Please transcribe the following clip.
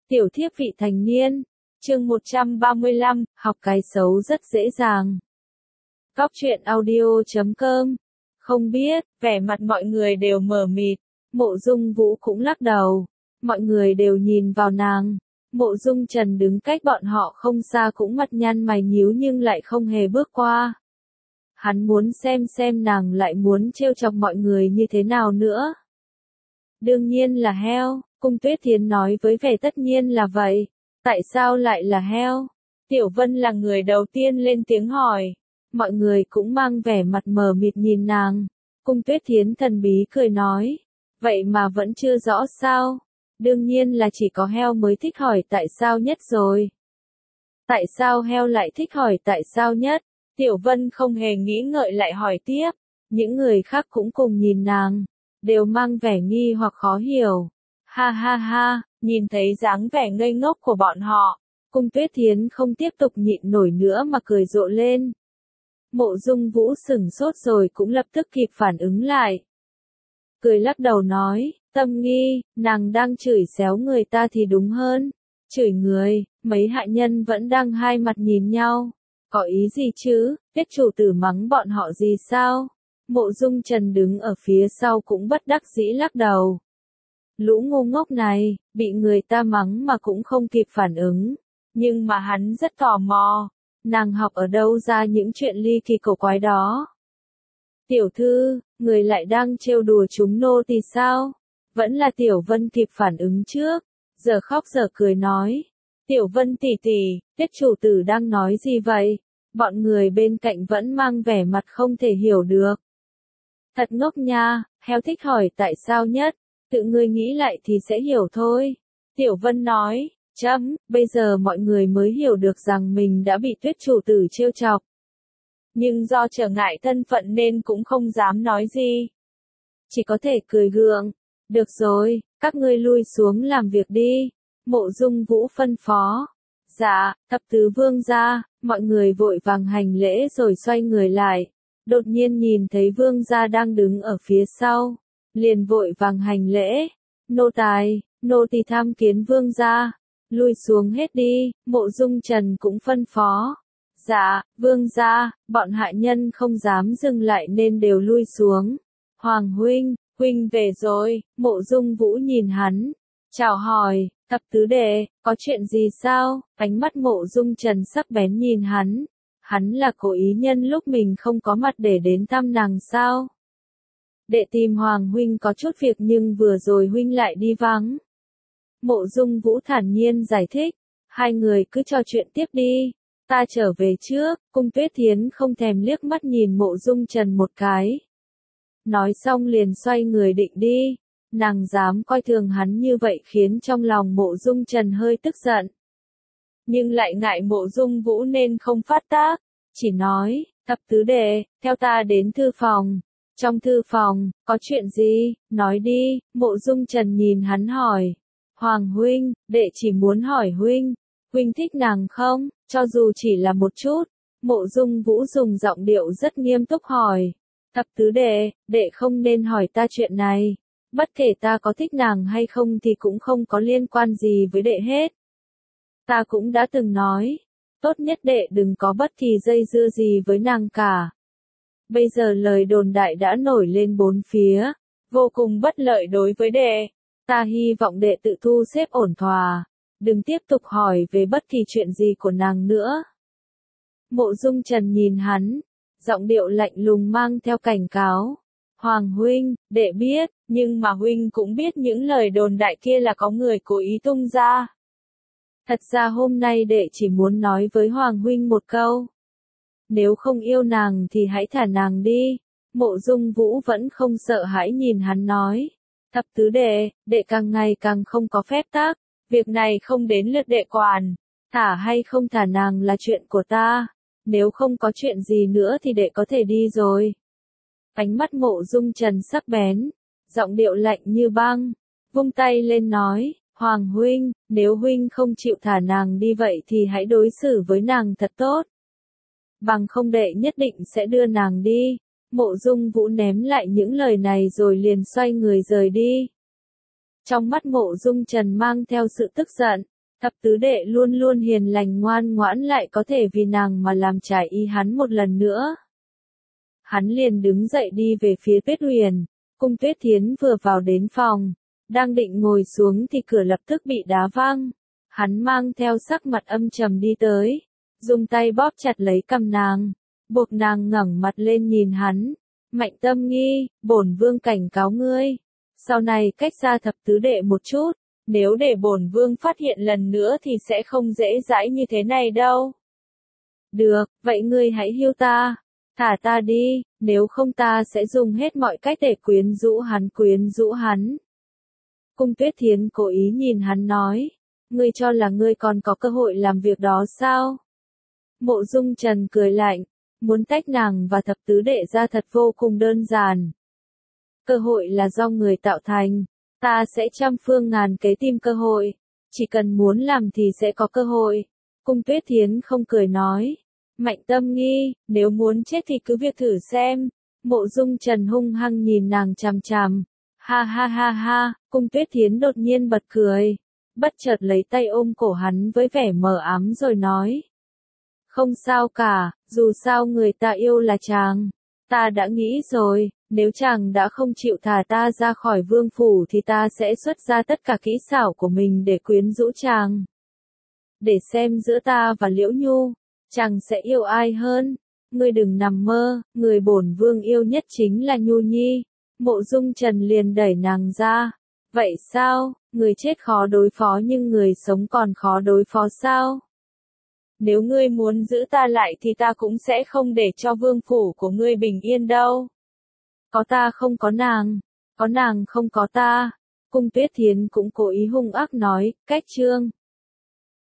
Tiểu thiếp vị thành niên, chương 135, học cái xấu rất dễ dàng. Góc truyện audio.com. Không biết, vẻ mặt mọi người đều mờ mịt, Mộ Dung Vũ cũng lắc đầu. Mọi người đều nhìn vào nàng. Mộ Dung Trần đứng cách bọn họ không xa cũng mặt nhăn mày nhíu nhưng lại không hề bước qua. Hắn muốn xem nàng lại muốn trêu chọc mọi người như thế nào nữa. Đương nhiên là heo, Cung Tuyết Thiến nói với vẻ tất nhiên là vậy. Tại sao lại là heo? Tiểu Vân là người đầu tiên lên tiếng hỏi. Mọi người cũng mang vẻ mặt mờ mịt nhìn nàng. Cung Tuyết Thiến thần bí cười nói. Vậy mà vẫn chưa rõ sao? Đương nhiên là chỉ có heo mới thích hỏi tại sao nhất rồi. Tại sao heo lại thích hỏi tại sao nhất? Tiểu Vân không hề nghĩ ngợi lại hỏi tiếp. Những người khác cũng cùng nhìn nàng, đều mang vẻ nghi hoặc khó hiểu. Ha ha ha, nhìn thấy dáng vẻ ngây ngốc của bọn họ, Cung Tuyết Thiến không tiếp tục nhịn nổi nữa mà cười rộ lên. Mộ Dung Vũ sửng sốt rồi cũng lập tức kịp phản ứng lại. Cười lắc đầu nói, Tâm Nghi, nàng đang chửi xéo người ta thì đúng hơn. Chửi người, mấy hạ nhân vẫn đang hai mặt nhìn nhau. Có ý gì chứ, Tiết chủ tử mắng bọn họ gì sao? Mộ Dung Trần đứng ở phía sau cũng bất đắc dĩ lắc đầu. Lũ ngu ngốc này, bị người ta mắng mà cũng không kịp phản ứng. Nhưng mà hắn rất tò mò. Nàng học ở đâu ra những chuyện ly kỳ cổ quái đó? Tiểu thư, người lại đang trêu đùa chúng nô thì sao? Vẫn là Tiểu Vân kịp phản ứng trước. Giờ khóc giờ cười nói. Tiểu Vân tỷ tỷ, Tiết chủ tử đang nói gì vậy? Bọn người bên cạnh vẫn mang vẻ mặt không thể hiểu được. Thật ngốc nha, heo thích hỏi tại sao nhất. Tự ngươi nghĩ lại thì sẽ hiểu thôi. Tiểu Vân nói, bây giờ mọi người mới hiểu được rằng mình đã bị Tuyết chủ tử trêu chọc. Nhưng do trở ngại thân phận nên cũng không dám nói gì. Chỉ có thể cười gượng. Được rồi, các ngươi lui xuống làm việc đi. Mộ Dung Vũ phân phó. Dạ, thập tứ vương gia, mọi người vội vàng hành lễ rồi xoay người lại. Đột nhiên nhìn thấy vương gia đang đứng ở phía sau. Liền vội vàng hành lễ. Nô tài, nô tỳ tham kiến vương gia. Lui xuống hết đi, Mộ Dung Trần cũng phân phó. Dạ, vương gia, bọn hạ nhân không dám dừng lại nên đều lui xuống. Hoàng huynh về rồi, Mộ Dung Vũ nhìn hắn. Chào hỏi, thập tứ đệ, có chuyện gì sao? Ánh mắt Mộ Dung Trần sắc bén nhìn hắn. Hắn là cố ý nhân lúc mình không có mặt để đến thăm nàng sao? Đệ tìm Hoàng huynh có chút việc nhưng vừa rồi huynh lại đi vắng. Mộ Dung Vũ thản nhiên giải thích. Hai người cứ trò chuyện tiếp đi. Ta trở về trước. Cung Tuyết Thiến không thèm liếc mắt nhìn Mộ Dung Trần một cái. Nói xong liền xoay người định đi. Nàng dám coi thường hắn như vậy khiến trong lòng Mộ Dung Trần hơi tức giận. Nhưng lại ngại Mộ Dung Vũ nên không phát tác. Chỉ nói, thập tứ đệ, theo ta đến thư phòng. Trong thư phòng, có chuyện gì, nói đi, Mộ Dung Trần nhìn hắn hỏi. Hoàng huynh, đệ chỉ muốn hỏi huynh thích nàng không, cho dù chỉ là một chút. Mộ Dung Vũ dùng giọng điệu rất nghiêm túc hỏi. Thập tứ đệ, đệ không nên hỏi ta chuyện này. Bất kể ta có thích nàng hay không thì cũng không có liên quan gì với đệ hết. Ta cũng đã từng nói, tốt nhất đệ đừng có bất kỳ dây dưa gì với nàng cả. Bây giờ lời đồn đại đã nổi lên bốn phía, vô cùng bất lợi đối với đệ. Ta hy vọng đệ tự thu xếp ổn thỏa, đừng tiếp tục hỏi về bất kỳ chuyện gì của nàng nữa. Mộ Dung Trần nhìn hắn, giọng điệu lạnh lùng mang theo cảnh cáo. Hoàng huynh, đệ biết, nhưng mà huynh cũng biết những lời đồn đại kia là có người cố ý tung ra. Thật ra hôm nay đệ chỉ muốn nói với Hoàng huynh một câu. Nếu không yêu nàng thì hãy thả nàng đi. Mộ Dung Vũ vẫn không sợ hãi nhìn hắn nói. Thập tứ đệ, đệ càng ngày càng không có phép tắc. Việc này không đến lượt đệ quản. Thả hay không thả nàng là chuyện của ta. Nếu không có chuyện gì nữa thì đệ có thể đi rồi. Ánh mắt Mộ Dung Trần sắc bén. Giọng điệu lạnh như băng. Vung tay lên nói. Hoàng huynh, nếu huynh không chịu thả nàng đi vậy thì hãy đối xử với nàng thật tốt. Bằng không đệ nhất định sẽ đưa nàng đi. Mộ Dung Vũ ném lại những lời này rồi liền xoay người rời đi. Trong mắt Mộ Dung Trần mang theo sự tức giận. Thập tứ đệ luôn luôn hiền lành ngoan ngoãn lại có thể vì nàng mà làm trái ý hắn một lần nữa. Hắn liền đứng dậy đi về phía Tuyết Huyền, Cung Tuyết Thiến vừa vào đến phòng, đang định ngồi xuống thì cửa lập tức bị đá văng. Hắn mang theo sắc mặt âm trầm đi tới, dùng tay bóp chặt lấy cằm nàng, buộc nàng ngẩng mặt lên nhìn hắn. Mạnh Tâm Nghi, bổn vương cảnh cáo ngươi, sau này cách xa thập tứ đệ một chút, nếu để bổn vương phát hiện lần nữa thì sẽ không dễ dãi như thế này đâu. Được, vậy ngươi hãy hiêu ta, thả ta đi, nếu không ta sẽ dùng hết mọi cách để quyến rũ hắn. Cung Tuyết Thiến cố ý nhìn hắn nói, ngươi cho là ngươi còn có cơ hội làm việc đó sao? Mộ Dung Trần cười lạnh, muốn tách nàng và thập tứ đệ ra thật vô cùng đơn giản. Cơ hội là do người tạo thành, ta sẽ trăm phương ngàn kế tìm cơ hội, chỉ cần muốn làm thì sẽ có cơ hội. Cung Tuyết Thiến không cười nói, Mạnh Tâm Nghi, nếu muốn chết thì cứ việc thử xem. Mộ Dung Trần hung hăng nhìn nàng chằm chằm, ha ha ha ha, Cung Tuyết Thiến đột nhiên bật cười, bất chợt lấy tay ôm cổ hắn với vẻ mờ ám rồi nói. Không sao cả, dù sao người ta yêu là chàng. Ta đã nghĩ rồi, nếu chàng đã không chịu thả ta ra khỏi vương phủ thì ta sẽ xuất ra tất cả kỹ xảo của mình để quyến rũ chàng. Để xem giữa ta và Liễu Nhu, chàng sẽ yêu ai hơn. Ngươi đừng nằm mơ, người bổn vương yêu nhất chính là Nhu Nhi. Mộ Dung Trần liền đẩy nàng ra. Vậy sao, người chết khó đối phó nhưng người sống còn khó đối phó sao? Nếu ngươi muốn giữ ta lại thì ta cũng sẽ không để cho vương phủ của ngươi bình yên đâu. Có ta không có nàng không có ta. Cung Tuyết Thiến cũng cố ý hung ác nói, cách chương.